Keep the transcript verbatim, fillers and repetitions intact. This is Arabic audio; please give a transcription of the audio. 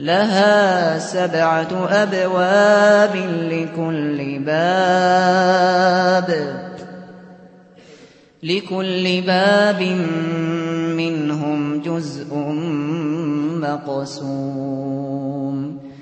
لها سبعة أبواب لكل باب لكل باب منهم جزء مقسوم